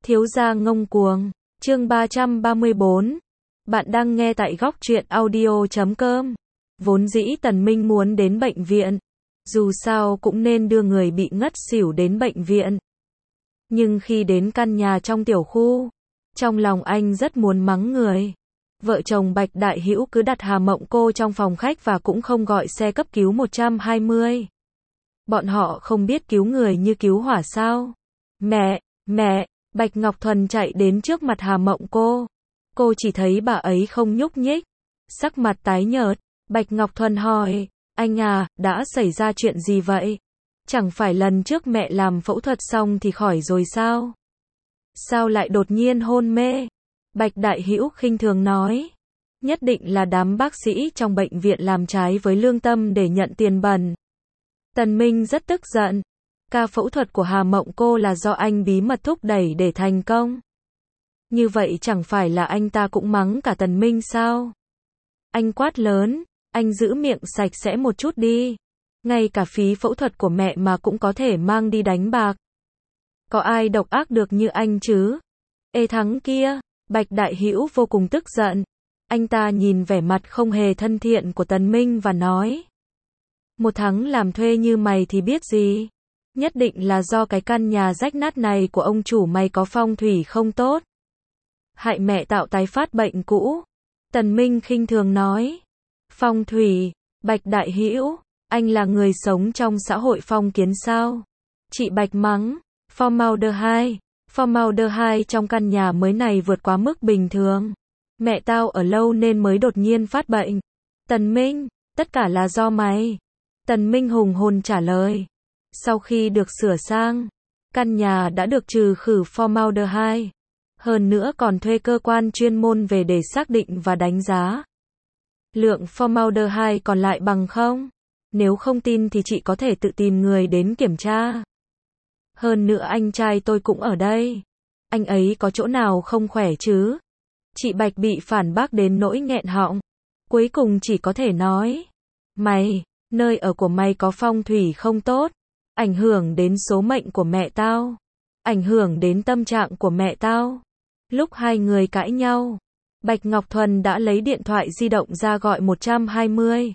Thiếu gia ngông cuồng, chương 334. Bạn đang nghe tại góc truyện audio.com. Vốn dĩ Tần Minh muốn đến bệnh viện, dù sao cũng nên đưa người bị ngất xỉu đến bệnh viện. Nhưng khi đến căn nhà trong tiểu khu, trong lòng anh rất muốn mắng người. Vợ chồng Bạch Đại Hữu cứ đặt Hà Mộng cô trong phòng khách và cũng không gọi xe cấp cứu 120. Bọn họ không biết cứu người như cứu hỏa sao? Mẹ, Bạch Ngọc Thuần chạy đến trước mặt Hà Mộng cô. Cô chỉ thấy bà ấy không nhúc nhích, sắc mặt tái nhợt. Bạch Ngọc Thuần hỏi, anh à, đã xảy ra chuyện gì vậy? Chẳng phải lần trước mẹ làm phẫu thuật xong thì khỏi rồi sao? Sao lại đột nhiên hôn mê? Bạch Đại Hữu khinh thường nói, nhất định là đám bác sĩ trong bệnh viện làm trái với lương tâm để nhận tiền bẩn. Tần Minh rất tức giận. Ca phẫu thuật của Hà Mộng cô là do anh bí mật thúc đẩy để thành công. Như vậy chẳng phải là anh ta cũng mắng cả Tần Minh sao? Anh quát lớn, anh giữ miệng sạch sẽ một chút đi. Ngay cả phí phẫu thuật của mẹ mà cũng có thể mang đi đánh bạc. Có ai độc ác được như anh chứ? Ê thắng kia, Bạch Đại Hữu vô cùng tức giận. Anh ta nhìn vẻ mặt không hề thân thiện của Tần Minh và nói, một thắng làm thuê như mày thì biết gì? Nhất định là do cái căn nhà rách nát này của ông chủ mày có phong thủy không tốt. Hại mẹ tạo tái phát bệnh cũ. Tần Minh khinh thường nói. Phong thủy, Bạch Đại Hữu, anh là người sống trong xã hội phong kiến sao? Chị Bạch mắng, Formaldehyde trong căn nhà mới này vượt quá mức bình thường. Mẹ tao ở lâu nên mới đột nhiên phát bệnh. Tần Minh, tất cả là do mày. Tần Minh hùng hồn trả lời. Sau khi được sửa sang, căn nhà đã được trừ khử formaldehyde. Hơn nữa còn thuê cơ quan chuyên môn về để xác định và đánh giá lượng formaldehyde còn lại bằng không. Nếu không tin thì chị có thể tự tìm người đến kiểm tra. Hơn nữa anh trai tôi cũng ở đây. Anh ấy có chỗ nào không khỏe chứ? Chị Bạch bị phản bác đến nỗi nghẹn họng. Cuối cùng chỉ có thể nói, mày, nơi ở của mày có phong thủy không tốt. Ảnh hưởng đến số mệnh của mẹ tao. Ảnh hưởng đến tâm trạng của mẹ tao. Lúc hai người cãi nhau, Bạch Ngọc Thuần đã lấy điện thoại di động ra gọi 120.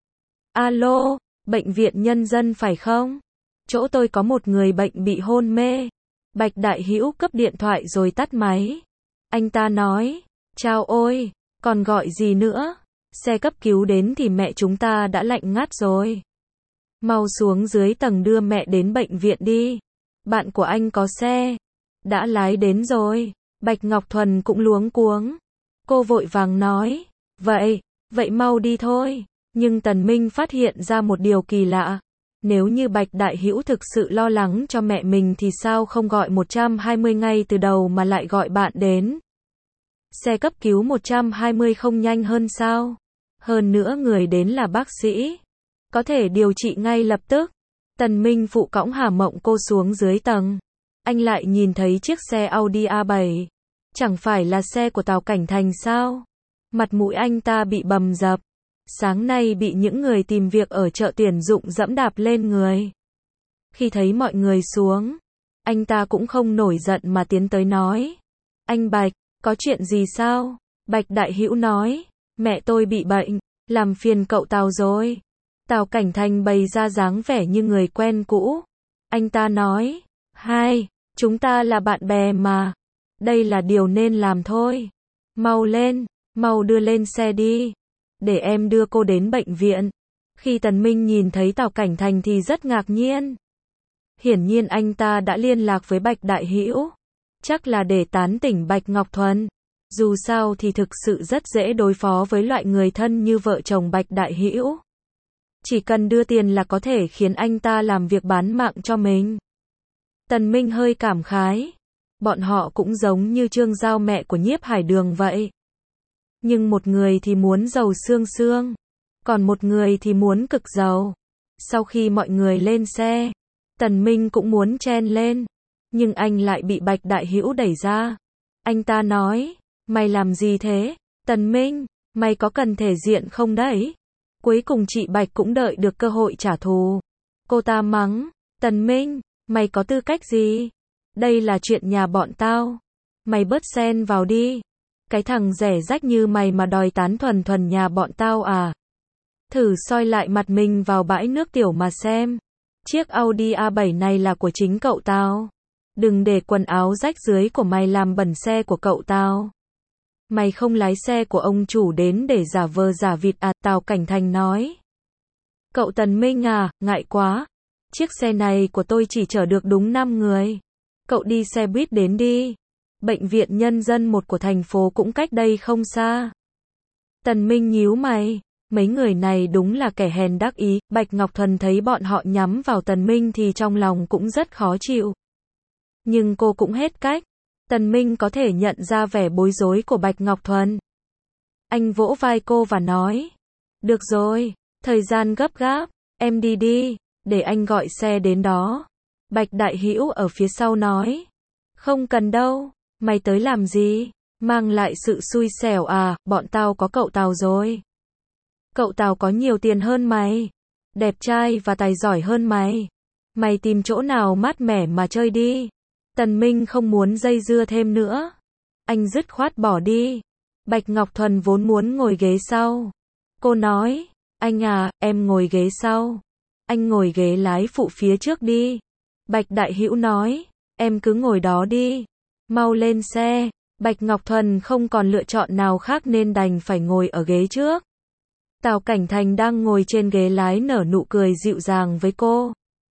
Alo, bệnh viện nhân dân phải không? Chỗ tôi có một người bệnh bị hôn mê. Bạch Đại Hữu cấp điện thoại rồi tắt máy. Anh ta nói, chao ôi, còn gọi gì nữa? Xe cấp cứu đến thì mẹ chúng ta đã lạnh ngắt rồi. Mau xuống dưới tầng đưa mẹ đến bệnh viện đi. Bạn của anh có xe. Đã lái đến rồi. Bạch Ngọc Thuần cũng luống cuống. Cô vội vàng nói. Vậy mau đi thôi. Nhưng Tần Minh phát hiện ra một điều kỳ lạ. Nếu như Bạch Đại Hữu thực sự lo lắng cho mẹ mình thì sao không gọi 120 ngay từ đầu mà lại gọi bạn đến. Xe cấp cứu 120 không nhanh hơn sao? Hơn nữa người đến là bác sĩ. Có thể điều trị ngay lập tức. Tần Minh phụ cõng Hà Mộng cô xuống dưới tầng. Anh lại nhìn thấy chiếc xe Audi A7. Chẳng phải là xe của Tào Cảnh Thành sao? Mặt mũi anh ta bị bầm dập. Sáng nay bị những người tìm việc ở chợ tuyển dụng dẫm đạp lên người. Khi thấy mọi người xuống, anh ta cũng không nổi giận mà tiến tới nói. Anh Bạch, có chuyện gì sao? Bạch Đại Hữu nói, mẹ tôi bị bệnh, làm phiền cậu Tào rồi. Tào Cảnh Thành bày ra dáng vẻ như người quen cũ. Anh ta nói, chúng ta là bạn bè mà. Đây là điều nên làm thôi. Mau lên, mau đưa lên xe đi. Để em đưa cô đến bệnh viện. Khi Tần Minh nhìn thấy Tào Cảnh Thành thì rất ngạc nhiên. Hiển nhiên anh ta đã liên lạc với Bạch Đại Hữu. Chắc là để tán tỉnh Bạch Ngọc Thuần. Dù sao thì thực sự rất dễ đối phó với loại người thân như vợ chồng Bạch Đại Hữu. Chỉ cần đưa tiền là có thể khiến anh ta làm việc bán mạng cho mình. Tần Minh hơi cảm khái. Bọn họ cũng giống như Trương Giao mẹ của Nhiếp Hải Đường vậy. Nhưng một người thì muốn giàu xương xương. Còn một người thì muốn cực giàu. Sau khi mọi người lên xe, Tần Minh cũng muốn chen lên. Nhưng anh lại bị Bạch Đại Hữu đẩy ra. Anh ta nói, mày làm gì thế? Tần Minh, mày có cần thể diện không đấy? Cuối cùng chị Bạch cũng đợi được cơ hội trả thù. Cô ta mắng, Tần Minh, mày có tư cách gì? Đây là chuyện nhà bọn tao. Mày bớt xen vào đi. Cái thằng rẻ rách như mày mà đòi tán thuần thuần nhà bọn tao à? Thử soi lại mặt mình vào bãi nước tiểu mà xem. Chiếc Audi A7 này là của chính cậu tao. Đừng để quần áo rách rưới của mày làm bẩn xe của cậu tao. Mày không lái xe của ông chủ đến để giả vờ giả vịt à? Tào Cảnh Thành nói. Cậu Tần Minh à, ngại quá. Chiếc xe này của tôi chỉ chở được đúng 5 người. Cậu đi xe buýt đến đi. Bệnh viện Nhân dân 1 của thành phố cũng cách đây không xa. Tần Minh nhíu mày. Mấy người này đúng là kẻ hèn đắc ý. Bạch Ngọc Thuần thấy bọn họ nhắm vào Tần Minh thì trong lòng cũng rất khó chịu. Nhưng cô cũng hết cách. Tần Minh có thể nhận ra vẻ bối rối của Bạch Ngọc Thuần. Anh vỗ vai cô và nói. Được rồi, thời gian gấp gáp, em đi đi, để anh gọi xe đến đó. Bạch Đại Hữu ở phía sau nói. Không cần đâu, mày tới làm gì? Mang lại sự xui xẻo à? Bọn tao có cậu Tào rồi. Cậu Tào có nhiều tiền hơn mày, đẹp trai và tài giỏi hơn mày. Mày tìm chỗ nào mát mẻ mà chơi đi. Tần Minh không muốn dây dưa thêm nữa. Anh dứt khoát bỏ đi. Bạch Ngọc Thuần vốn muốn ngồi ghế sau. Cô nói, anh à, em ngồi ghế sau. Anh ngồi ghế lái phụ phía trước đi. Bạch Đại Hữu nói, em cứ ngồi đó đi. Mau lên xe. Bạch Ngọc Thuần không còn lựa chọn nào khác nên đành phải ngồi ở ghế trước. Tào Cảnh Thành đang ngồi trên ghế lái nở nụ cười dịu dàng với cô.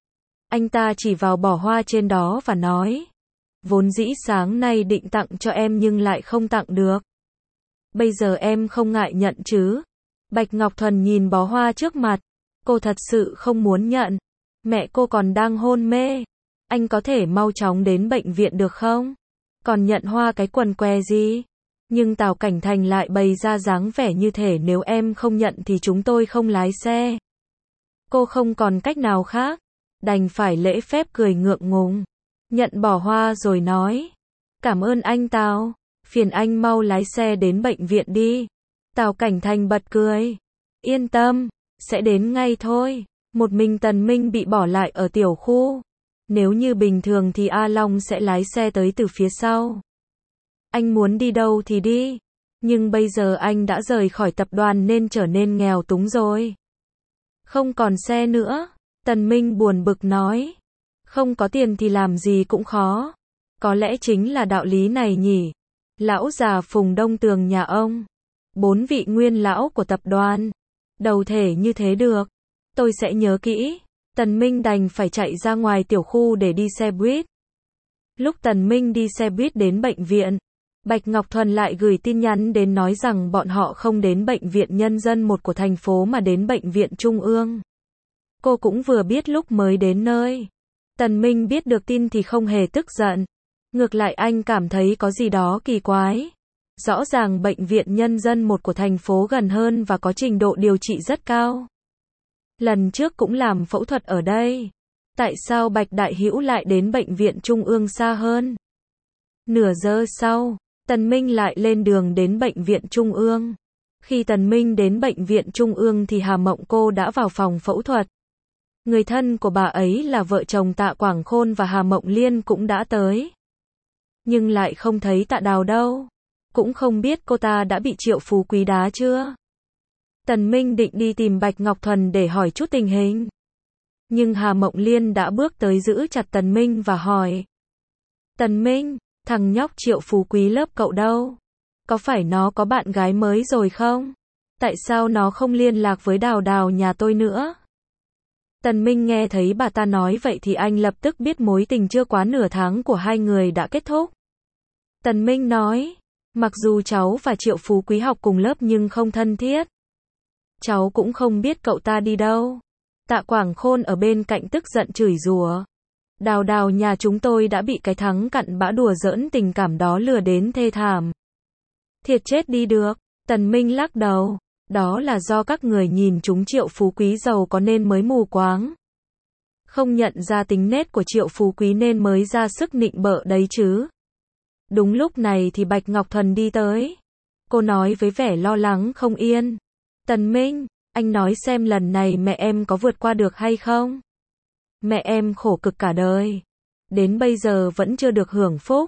Anh ta chỉ vào bó hoa trên đó và nói. Vốn dĩ sáng nay định tặng cho em nhưng lại không tặng được. Bây giờ em không ngại nhận chứ? Bạch Ngọc Thuần nhìn bó hoa trước mặt. Cô thật sự không muốn nhận. Mẹ cô còn đang hôn mê. Anh có thể mau chóng đến bệnh viện được không? Còn nhận hoa cái quần què gì? Nhưng Tào Cảnh Thành lại bày ra dáng vẻ như thể nếu em không nhận thì chúng tôi không lái xe. Cô không còn cách nào khác. Đành phải lễ phép cười ngượng ngùng. Nhận bỏ hoa rồi nói. Cảm ơn anh Tào. Phiền anh mau lái xe đến bệnh viện đi. Tào Cảnh Thành bật cười. Yên tâm, sẽ đến ngay thôi. Một mình Tần Minh bị bỏ lại ở tiểu khu. Nếu như bình thường thì A Long sẽ lái xe tới từ phía sau. Anh muốn đi đâu thì đi. Nhưng bây giờ anh đã rời khỏi tập đoàn nên trở nên nghèo túng rồi. Không còn xe nữa. Tần Minh buồn bực nói. Không có tiền thì làm gì cũng khó. Có lẽ chính là đạo lý này nhỉ. Lão già Phùng Đông Tường nhà ông. 4 vị nguyên lão của tập đoàn. Đầu thể như thế được. Tôi sẽ nhớ kỹ. Tần Minh đành phải chạy ra ngoài tiểu khu để đi xe buýt. Lúc Tần Minh đi xe buýt đến bệnh viện, Bạch Ngọc Thuần lại gửi tin nhắn đến nói rằng bọn họ không đến bệnh viện Nhân dân 1 của thành phố mà đến bệnh viện Trung ương. Cô cũng vừa biết lúc mới đến nơi. Tần Minh biết được tin thì không hề tức giận. Ngược lại anh cảm thấy có gì đó kỳ quái. Rõ ràng bệnh viện Nhân dân 1 của thành phố gần hơn và có trình độ điều trị rất cao. Lần trước cũng làm phẫu thuật ở đây. Tại sao Bạch Đại Hữu lại đến bệnh viện Trung ương xa hơn? Nửa giờ sau, Tần Minh lại lên đường đến bệnh viện Trung ương. Khi Tần Minh đến bệnh viện Trung ương thì Hà Mộng cô đã vào phòng phẫu thuật. Người thân của bà ấy là vợ chồng Tạ Quảng Khôn và Hà Mộng Liên cũng đã tới. Nhưng lại không thấy Tạ Đào đâu. Cũng không biết cô ta đã bị Triệu Phú Quý đá chưa. Tần Minh định đi tìm Bạch Ngọc Thuần để hỏi chút tình hình. Nhưng Hà Mộng Liên đã bước tới giữ chặt Tần Minh và hỏi. Tần Minh, thằng nhóc Triệu Phú Quý lớp cậu đâu? Có phải nó có bạn gái mới rồi không? Tại sao nó không liên lạc với Đào Đào nhà tôi nữa? Tần Minh nghe thấy bà ta nói vậy thì anh lập tức biết mối tình chưa quá nửa tháng của hai người đã kết thúc. Tần Minh nói, mặc dù cháu và Triệu Phú Quý học cùng lớp nhưng không thân thiết. Cháu cũng không biết cậu ta đi đâu. Tạ Quảng Khôn ở bên cạnh tức giận chửi rủa. Đào Đào nhà chúng tôi đã bị cái thằng cặn bã đùa giỡn tình cảm đó lừa đến thê thảm. Thiệt chết đi được. Tần Minh lắc đầu. Đó là do các người nhìn chúng Triệu Phú Quý giàu có nên mới mù quáng. Không nhận ra tính nết của Triệu Phú Quý nên mới ra sức nịnh bợ đấy chứ. Đúng lúc này thì Bạch Ngọc Thuần đi tới. Cô nói với vẻ lo lắng không yên. Tần Minh, anh nói xem lần này mẹ em có vượt qua được hay không? Mẹ em khổ cực cả đời. Đến bây giờ vẫn chưa được hưởng phúc.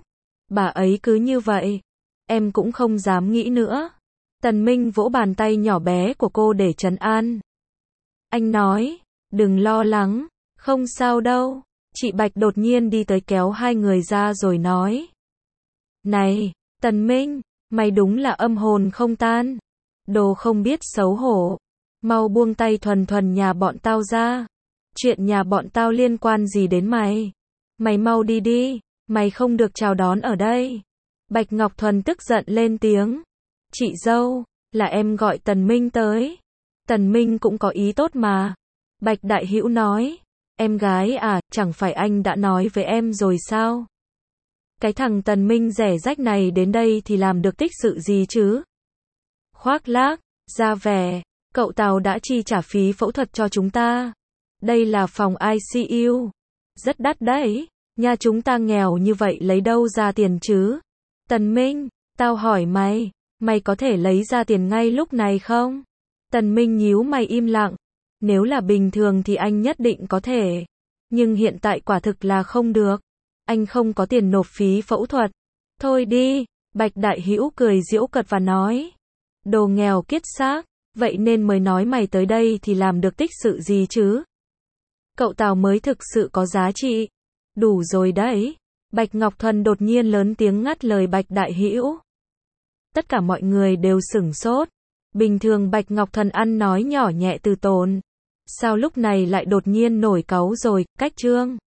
Bà ấy cứ như vậy. Em cũng không dám nghĩ nữa. Tần Minh vỗ bàn tay nhỏ bé của cô để trấn an. Anh nói, đừng lo lắng, không sao đâu. Chị Bạch đột nhiên đi tới kéo hai người ra rồi nói. Này, Tần Minh, mày đúng là âm hồn không tan. Đồ không biết xấu hổ. Mau buông tay thuần thuần nhà bọn tao ra. Chuyện nhà bọn tao liên quan gì đến mày? Mày mau đi đi, mày không được chào đón ở đây. Bạch Ngọc Thuần tức giận lên tiếng. Chị dâu, là em gọi Tần Minh tới. Tần Minh cũng có ý tốt mà. Bạch Đại Hữu nói. Em gái à, chẳng phải anh đã nói với em rồi sao? Cái thằng Tần Minh rẻ rách này đến đây thì làm được tích sự gì chứ? Khoác lác, ra vẻ, cậu Tào đã chi trả phí phẫu thuật cho chúng ta. Đây là phòng ICU. Rất đắt đấy, nhà chúng ta nghèo như vậy lấy đâu ra tiền chứ? Tần Minh, tao hỏi mày, mày có thể lấy ra tiền ngay lúc này không? Tần Minh nhíu mày im lặng. Nếu là bình thường thì anh nhất định có thể. Nhưng hiện tại quả thực là không được. Anh không có tiền nộp phí phẫu thuật. Thôi đi, Bạch Đại Hữu cười giễu cợt và nói. Đồ nghèo kiết xác, vậy nên mới nói mày tới đây thì làm được tích sự gì chứ? Cậu Tào mới thực sự có giá trị. Đủ rồi đấy. Bạch Ngọc Thuần đột nhiên lớn tiếng ngắt lời Bạch Đại Hữu. Tất cả mọi người đều sửng sốt. Bình thường Bạch Ngọc Thuần ăn nói nhỏ nhẹ từ tốn. Sao lúc này lại đột nhiên nổi cáu rồi, cách trương?